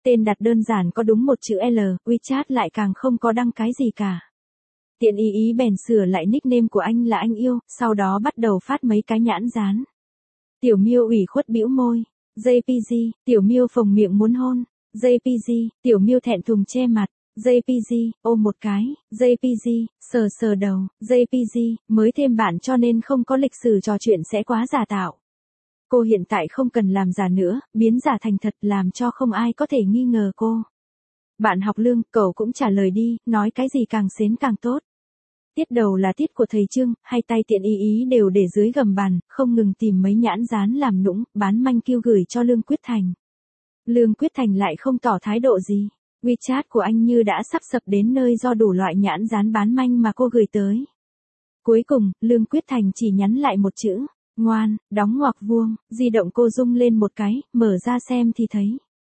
Tên đặt đơn giản có đúng một chữ L, WeChat lại càng không có đăng cái gì cả. Tiện ý bèn sửa lại nickname của anh là anh yêu, sau đó bắt đầu phát mấy cái nhãn dán. Tiểu Miêu ủy khuất bĩu môi. JPG, Tiểu Miêu phồng miệng muốn hôn. JPG, Tiểu Miêu thẹn thùng che mặt. JPG, ôm một cái. JPG, sờ sờ đầu. JPG, mới thêm bạn cho nên không có lịch sử trò chuyện sẽ quá giả tạo. Cô hiện tại không cần làm giả nữa, biến giả thành thật làm cho không ai có thể nghi ngờ cô. Bạn học Lương, cậu cũng trả lời đi, nói cái gì càng xến càng tốt. Tiết đầu là tiết của thầy Trương, hai tay tiện ý đều để dưới gầm bàn, không ngừng tìm mấy nhãn dán làm nũng, bán manh kêu gửi cho Lương Quyết Thành. Lương Quyết Thành lại không tỏ thái độ gì. WeChat của anh như đã sắp sập đến nơi do đủ loại nhãn dán bán manh mà cô gửi tới. Cuối cùng, Lương Quyết Thành chỉ nhắn lại một chữ, ngoan, đóng ngoặc vuông, di động cô rung lên một cái, mở ra xem thì thấy.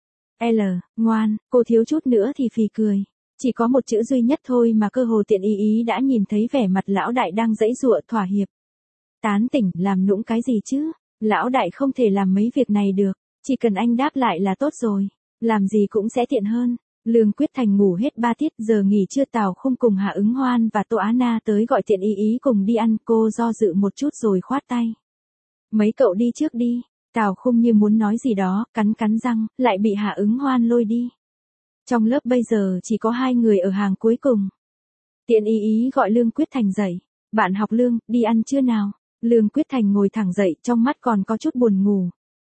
L, ngoan, cô thiếu chút nữa thì phì cười. Chỉ có một chữ duy nhất thôi mà cơ hồ tiện ý đã nhìn thấy vẻ mặt lão đại đang giãy giụa thỏa hiệp. Tán tỉnh, làm nũng cái gì chứ? Lão đại không thể làm mấy việc này được, chỉ cần anh đáp lại là tốt rồi, làm gì cũng sẽ tiện hơn. Lương Quyết Thành ngủ hết 3 tiết, giờ nghỉ trưa Tào Khung cùng Hạ Ứng Hoan và Tô Á Na tới gọi tiện ý cùng đi ăn, cô do dự một chút rồi khoát tay. Mấy cậu đi trước đi. Tào Khung như muốn nói gì đó, cắn răng, lại bị Hạ Ứng Hoan lôi đi. Trong lớp bây giờ chỉ có 2 người ở hàng cuối cùng. Tiện ý gọi Lương Quyết Thành dậy. Bạn học Lương, đi ăn trưa nào? Lương Quyết Thành ngồi thẳng dậy, trong mắt còn có chút buồn ngủ.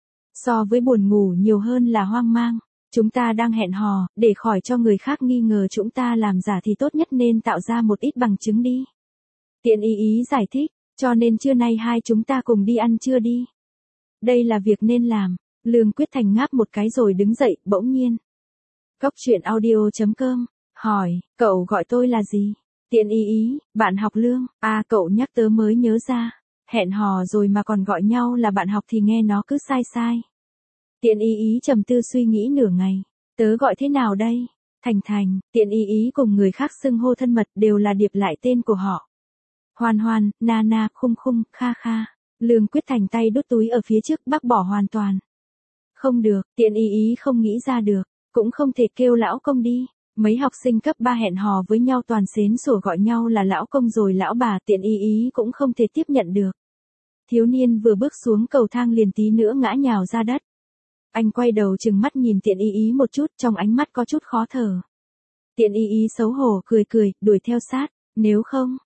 So với buồn ngủ nhiều hơn là hoang mang. Chúng ta đang hẹn hò, để khỏi cho người khác nghi ngờ chúng ta làm giả thì tốt nhất nên tạo ra một ít bằng chứng đi. Tiện ý giải thích, cho nên trưa nay hai chúng ta cùng đi ăn trưa đi. Đây là việc nên làm. Lương Quyết Thành ngáp một cái rồi đứng dậy, bỗng nhiên. Cóc truyện audio.com, hỏi, cậu gọi tôi là gì? Tiện ý, bạn học Lương, à cậu nhắc tớ mới nhớ ra. Hẹn hò rồi mà còn gọi nhau là bạn học thì nghe nó cứ sai. Tiện ý trầm tư suy nghĩ nửa ngày, tớ gọi thế nào đây? Thành, tiện ý cùng người khác xưng hô thân mật đều là điệp lại tên của họ. Hoan, na, khung, kha. Lương Quyết Thành tay đút túi ở phía trước bác bỏ hoàn toàn. Không được, tiện ý không nghĩ ra được, cũng không thể kêu lão công đi. Mấy học sinh cấp 3 hẹn hò với nhau toàn xến sủa gọi nhau là lão công rồi lão bà, tiện ý cũng không thể tiếp nhận được. Thiếu niên vừa bước xuống cầu thang liền tí nữa ngã nhào ra đất. Anh quay đầu trừng mắt nhìn tiện ý một chút, trong ánh mắt có chút khó thở. Tiện ý xấu hổ cười, đuổi theo sát. Nếu không,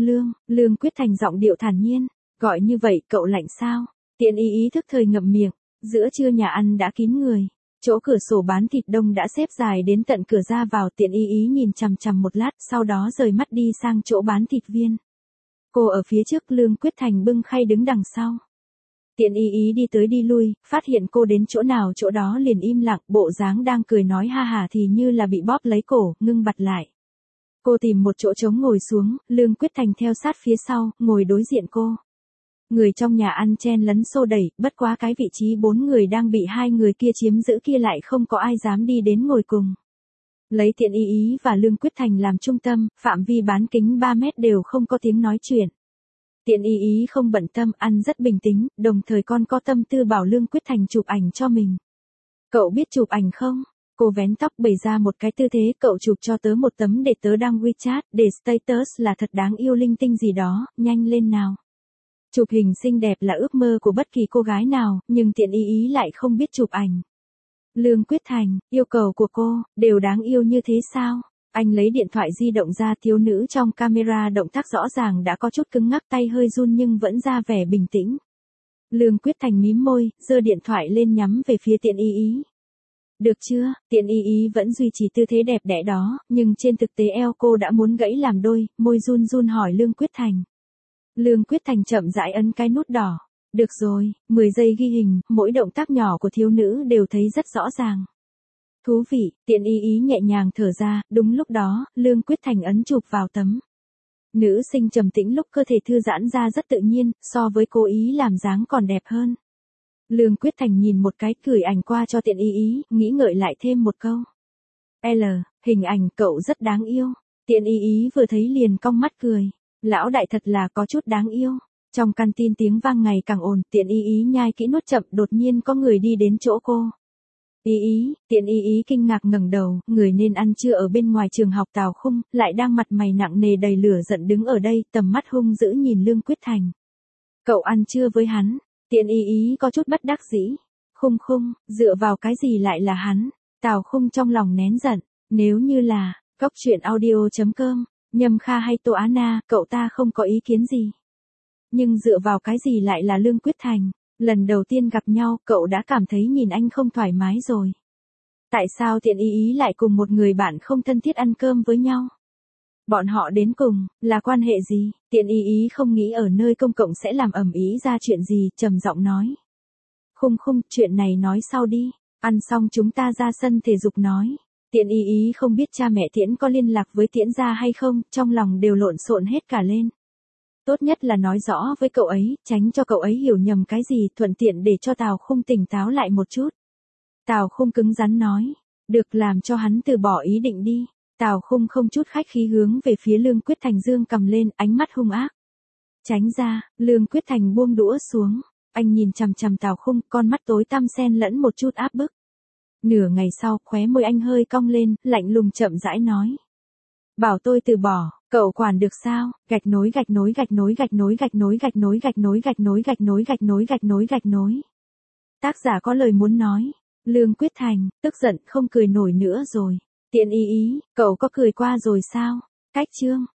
Lương Quyết Thành giọng điệu thản nhiên. Gọi như vậy cậu lạnh sao? Tiện ý thức thời ngậm miệng. Giữa trưa nhà ăn đã kín người. Chỗ cửa sổ bán thịt đông đã xếp dài đến tận cửa ra vào. Tiện ý nhìn chằm một lát, sau đó rời mắt đi sang chỗ bán thịt viên. Cô ở phía trước, Lương Quyết Thành bưng khay đứng đằng sau. Tiện ý đi tới đi lui, phát hiện cô đến chỗ nào chỗ đó liền im lặng, bộ dáng đang cười nói ha hả thì như là bị bóp lấy cổ, ngưng bặt lại. Cô tìm một chỗ trống ngồi xuống, Lương Quyết Thành theo sát phía sau, ngồi đối diện cô. Người trong nhà ăn chen lấn xô đẩy, bất quá cái vị trí 4 người đang bị 2 người kia chiếm giữ kia lại không có ai dám đi đến ngồi cùng. Lấy tiện ý và Lương Quyết Thành làm trung tâm, phạm vi bán kính 3 mét đều không có tiếng nói chuyện. Tiện ý không bận tâm, ăn rất bình tĩnh, đồng thời con có tâm tư bảo Lương Quyết Thành chụp ảnh cho mình. Cậu biết chụp ảnh không? Cô vén tóc bày ra một cái tư thế, cậu chụp cho tớ một tấm để tớ đăng WeChat, để status là thật đáng yêu linh tinh gì đó, nhanh lên nào. Chụp hình xinh đẹp là ước mơ của bất kỳ cô gái nào, nhưng tiện ý lại không biết chụp ảnh. Lương Quyết Thành, yêu cầu của cô, đều đáng yêu như thế sao? Anh lấy điện thoại di động ra, thiếu nữ trong camera động tác rõ ràng đã có chút cứng ngắc, tay hơi run nhưng vẫn ra vẻ bình tĩnh. Lương Quyết Thành mím môi, giơ điện thoại lên nhắm về phía tiện ý. Được chưa? Tiện ý vẫn duy trì tư thế đẹp đẽ đó, nhưng trên thực tế eo cô đã muốn gãy làm đôi, môi run hỏi Lương Quyết Thành. Lương Quyết Thành chậm rãi ấn cái nút đỏ. Được rồi, 10 giây ghi hình, mỗi động tác nhỏ của thiếu nữ đều thấy rất rõ ràng. Thú vị, tiện ý nhẹ nhàng thở ra, đúng lúc đó, Lương Quyết Thành ấn chụp vào tấm. Nữ sinh trầm tĩnh lúc cơ thể thư giãn ra rất tự nhiên, so với cố ý làm dáng còn đẹp hơn. Lương Quyết Thành nhìn một cái, gửi ảnh qua cho tiện ý, nghĩ ngợi lại thêm một câu. Hình ảnh cậu rất đáng yêu. Tiện ý vừa thấy liền cong mắt cười. Lão đại thật là có chút đáng yêu. Trong căn tin tiếng vang ngày càng ồn, tiện ý nhai kỹ nuốt chậm, đột nhiên có người đi đến chỗ cô. Tiện ý kinh ngạc ngẩng đầu, người nên ăn trưa ở bên ngoài trường học Tào Khung, lại đang mặt mày nặng nề đầy lửa giận đứng ở đây, tầm mắt hung dữ nhìn Lương Quyết Thành. Cậu ăn trưa với hắn, Tiện ý có chút bất đắc dĩ. Khung, dựa vào cái gì lại là hắn? Tào Khung trong lòng nén giận, nếu như là, Cóc truyện audio.com, Nhâm Kha hay Tô Á Na, cậu ta không có ý kiến gì. Nhưng dựa vào cái gì lại là Lương Quyết Thành? Lần đầu tiên gặp nhau, cậu đã cảm thấy nhìn anh không thoải mái rồi. Tại sao Tiện ý lại cùng một người bạn không thân thiết ăn cơm với nhau? Bọn họ đến cùng, là quan hệ gì? Tiện ý không nghĩ ở nơi công cộng sẽ làm ầm ĩ ra chuyện gì, trầm giọng nói. Khung, chuyện này nói sau đi, ăn xong chúng ta ra sân thể dục nói. Tiện ý không biết cha mẹ Tiễn có liên lạc với Tiễn gia hay không, trong lòng đều lộn xộn hết cả lên. Tốt nhất là nói rõ với cậu ấy, tránh cho cậu ấy hiểu nhầm cái gì, thuận tiện để cho Tào Khung tỉnh táo lại một chút. Tào Khung cứng rắn nói, được, làm cho hắn từ bỏ ý định đi. Tào Khung không chút khách khí hướng về phía Lương Quyết Thành giương cầm lên, ánh mắt hung ác. Tránh ra, Lương Quyết Thành buông đũa xuống, anh nhìn chằm chằm Tào Khung, con mắt tối tăm xen lẫn một chút áp bức. Nửa ngày sau, khóe môi anh hơi cong lên, lạnh lùng chậm rãi nói. Bảo tôi từ bỏ, cậu quản được sao? Gạch nối. Tác giả có lời muốn nói. Lương Quyết Thành, tức giận, không cười nổi nữa rồi. Tiện ý, cậu có cười qua rồi sao? Cách chương.